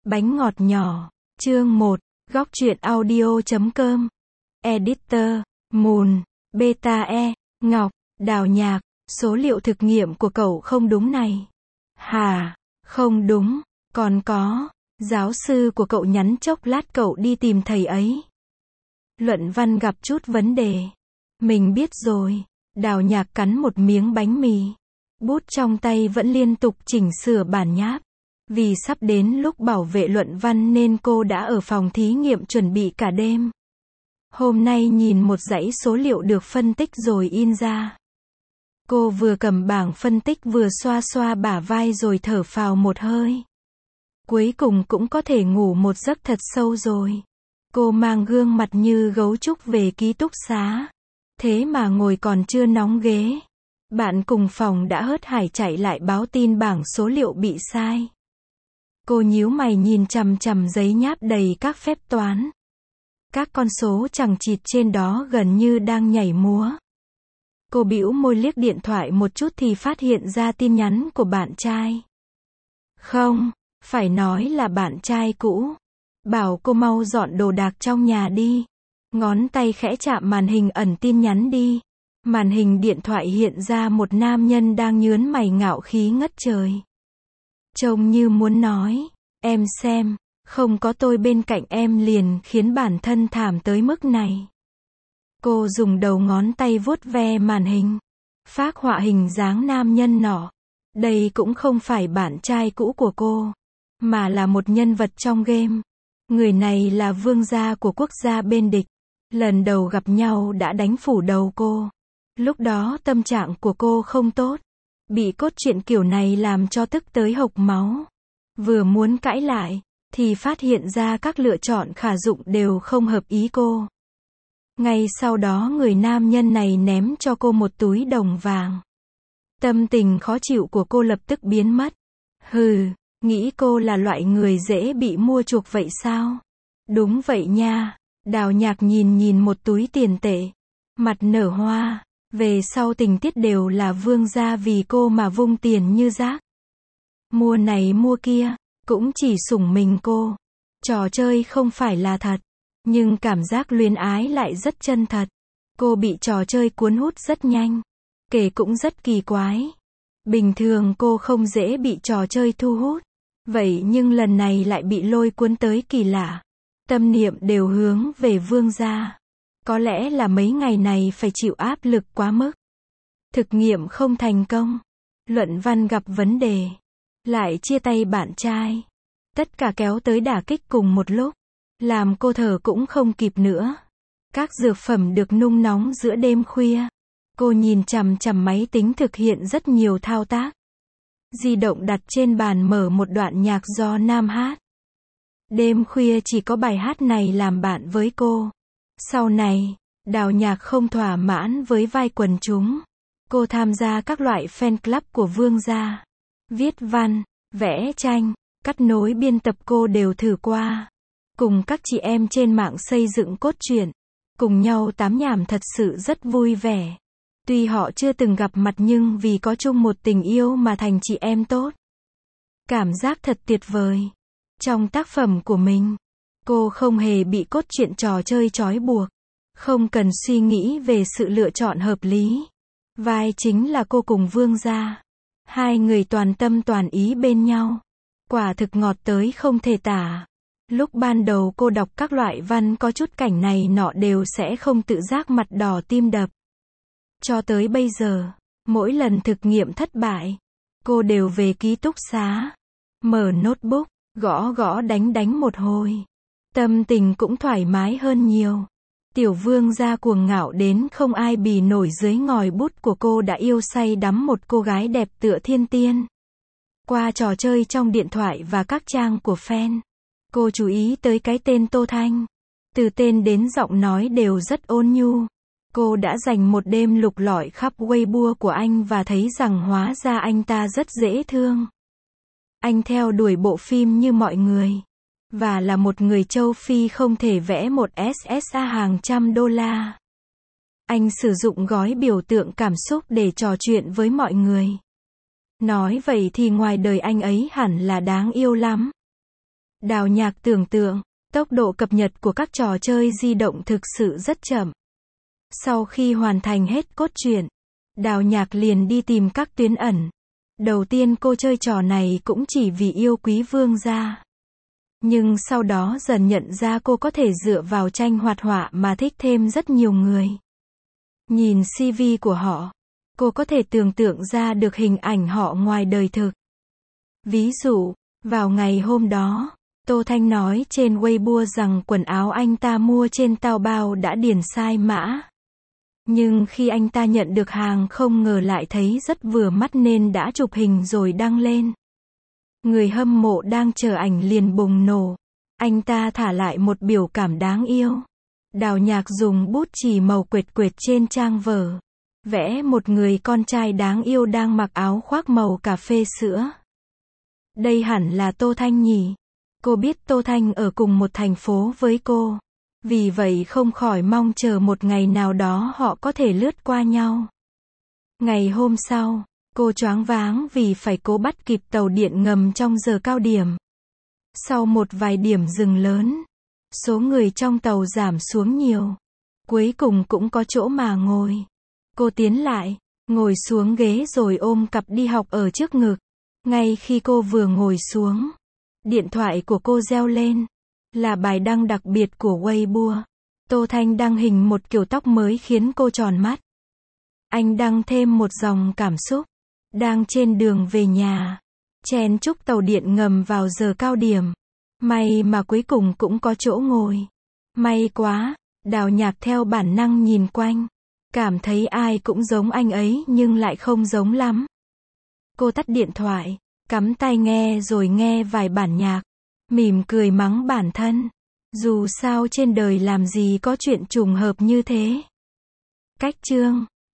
Bánh ngọt nhỏ. Chương 1. Góc truyện audio.com. Editor. Moon. Beta E. Ngọc. Đào Nhạc. Số liệu thực nghiệm của cậu không đúng này. Hả? Không đúng. Còn có. Giáo sư của cậu nhắn chốc lát cậu đi tìm thầy ấy. Luận văn gặp chút vấn đề. Mình biết rồi. Đào Nhạc cắn một miếng bánh mì. Bút trong tay vẫn liên tục chỉnh sửa bản nháp. Vì sắp đến lúc bảo vệ luận văn nên cô đã ở phòng thí nghiệm chuẩn bị cả đêm. Hôm nay nhìn một dãy số liệu được phân tích rồi in ra. Cô vừa cầm bảng phân tích vừa xoa xoa bả vai rồi thở phào một hơi. Cuối cùng cũng có thể ngủ một giấc thật sâu rồi. Cô mang gương mặt như gấu trúc về ký túc xá. Thế mà ngồi còn chưa nóng ghế. Bạn cùng phòng đã hớt hải chạy lại báo tin bảng số liệu bị sai. Cô nhíu mày nhìn chằm chằm giấy nháp đầy các phép toán. Các con số chằng chịt trên đó gần như đang nhảy múa. Cô bĩu môi liếc điện thoại một chút thì phát hiện ra tin nhắn của bạn trai. Không, phải nói là bạn trai cũ. Bảo cô mau dọn đồ đạc trong nhà đi. Ngón tay khẽ chạm màn hình ẩn tin nhắn đi. Màn hình điện thoại hiện ra một nam nhân đang nhướng mày ngạo khí ngất trời. Trông như muốn nói, em xem, không có tôi bên cạnh em liền khiến bản thân thảm tới mức này. Cô dùng đầu ngón tay vuốt ve màn hình, phác họa hình dáng nam nhân nọ. Đây cũng không phải bạn trai cũ của cô, mà là một nhân vật trong game. Người này là vương gia của quốc gia bên địch. Lần đầu gặp nhau đã đánh phủ đầu cô. Lúc đó tâm trạng của cô không tốt. Bị cốt truyện kiểu này làm cho tức tới hộc máu. Vừa muốn cãi lại, thì phát hiện ra các lựa chọn khả dụng đều không hợp ý cô. Ngay sau đó người nam nhân này ném cho cô một túi đồng vàng. Tâm tình khó chịu của cô lập tức biến mất. Hừ, nghĩ cô là loại người dễ bị mua chuộc vậy sao? Đúng vậy nha. Đào Nhạc nhìn một túi tiền tệ. Mặt nở hoa. Về sau tình tiết đều là vương gia vì cô mà vung tiền như rác. Mua này mua kia, cũng chỉ sủng mình cô. Trò chơi không phải là thật, nhưng cảm giác luyến ái lại rất chân thật. Cô bị trò chơi cuốn hút rất nhanh. Kể cũng rất kỳ quái. Bình thường cô không dễ bị trò chơi thu hút. Vậy nhưng lần này lại bị lôi cuốn tới kỳ lạ. Tâm niệm đều hướng về vương gia. Có lẽ là mấy ngày này phải chịu áp lực quá mức. Thực nghiệm không thành công. Luận văn gặp vấn đề. Lại chia tay bạn trai. Tất cả kéo tới đả kích cùng một lúc. Làm cô thở cũng không kịp nữa. Các dược phẩm được nung nóng giữa đêm khuya. Cô nhìn chằm chằm máy tính thực hiện rất nhiều thao tác. Di động đặt trên bàn mở một đoạn nhạc do nam hát. Đêm khuya chỉ có bài hát này làm bạn với cô. Sau này, Đào Nhạc không thỏa mãn với vai quần chúng. Cô tham gia các loại fan club của vương gia. Viết văn, vẽ tranh, cắt nối biên tập cô đều thử qua. Cùng các chị em trên mạng xây dựng cốt truyện. Cùng nhau tám nhảm thật sự rất vui vẻ. Tuy họ chưa từng gặp mặt nhưng vì có chung một tình yêu mà thành chị em tốt. Cảm giác thật tuyệt vời. Trong tác phẩm của mình, cô không hề bị cốt truyện trò chơi trói buộc. Không cần suy nghĩ về sự lựa chọn hợp lý. Vai chính là cô cùng vương gia. Hai người toàn tâm toàn ý bên nhau. Quả thực ngọt tới không thể tả. Lúc ban đầu cô đọc các loại văn có chút cảnh này nọ đều sẽ không tự giác mặt đỏ tim đập. Cho tới bây giờ, mỗi lần thực nghiệm thất bại, cô đều về ký túc xá. Mở notebook, gõ đánh một hồi. Tâm tình cũng thoải mái hơn nhiều. Tiểu vương gia cuồng ngạo đến không ai bì nổi dưới ngòi bút của cô đã yêu say đắm một cô gái đẹp tựa thiên tiên. Qua trò chơi trong điện thoại và các trang của fan, cô chú ý tới cái tên Tô Thanh. Từ tên đến giọng nói đều rất ôn nhu. Cô đã dành một đêm lục lọi khắp Weibo của anh và thấy rằng hóa ra anh ta rất dễ thương. Anh theo đuổi bộ phim như mọi người. Và là một người châu Phi không thể vẽ một SSA hàng trăm đô la. Anh sử dụng gói biểu tượng cảm xúc để trò chuyện với mọi người. Nói vậy thì ngoài đời anh ấy hẳn là đáng yêu lắm. Đào Nhạc tưởng tượng, tốc độ cập nhật của các trò chơi di động thực sự rất chậm. Sau khi hoàn thành hết cốt truyện, Đào Nhạc liền đi tìm các tuyến ẩn. Đầu tiên cô chơi trò này cũng chỉ vì yêu Quý Vương gia. Nhưng sau đó dần nhận ra cô có thể dựa vào tranh hoạt họa mà thích thêm rất nhiều người. Nhìn CV của họ, cô có thể tưởng tượng ra được hình ảnh họ ngoài đời thực. Ví dụ, vào ngày hôm đó, Tô Thanh nói trên Weibo rằng quần áo anh ta mua trên Taobao đã điền sai mã. Nhưng khi anh ta nhận được hàng không ngờ lại thấy rất vừa mắt nên đã chụp hình rồi đăng lên. Người hâm mộ đang chờ ảnh liền bùng nổ. Anh ta thả lại một biểu cảm đáng yêu. Đào Nhạc dùng bút chì màu quệt quệt trên trang vở. Vẽ một người con trai đáng yêu đang mặc áo khoác màu cà phê sữa. Đây hẳn là Tô Thanh nhỉ? Cô biết Tô Thanh ở cùng một thành phố với cô. Vì vậy không khỏi mong chờ một ngày nào đó họ có thể lướt qua nhau. Ngày hôm sau, cô choáng váng vì phải cố bắt kịp tàu điện ngầm trong giờ cao điểm. Sau một vài điểm dừng lớn, số người trong tàu giảm xuống nhiều. Cuối cùng cũng có chỗ mà ngồi. Cô tiến lại, ngồi xuống ghế rồi ôm cặp đi học ở trước ngực. Ngay khi cô vừa ngồi xuống, điện thoại của cô reo lên. Là bài đăng đặc biệt của Weibo. Tô Thanh đăng hình một kiểu tóc mới khiến cô tròn mắt. Anh đăng thêm một dòng cảm xúc. Đang trên đường về nhà. Chen chúc tàu điện ngầm vào giờ cao điểm. May mà cuối cùng cũng có chỗ ngồi. May quá, Đào Nhạc theo bản năng nhìn quanh. Cảm thấy ai cũng giống anh ấy nhưng lại không giống lắm. Cô tắt điện thoại, cắm tai nghe rồi nghe vài bản nhạc. Mỉm cười mắng bản thân. Dù sao trên đời làm gì có chuyện trùng hợp như thế. Cách chương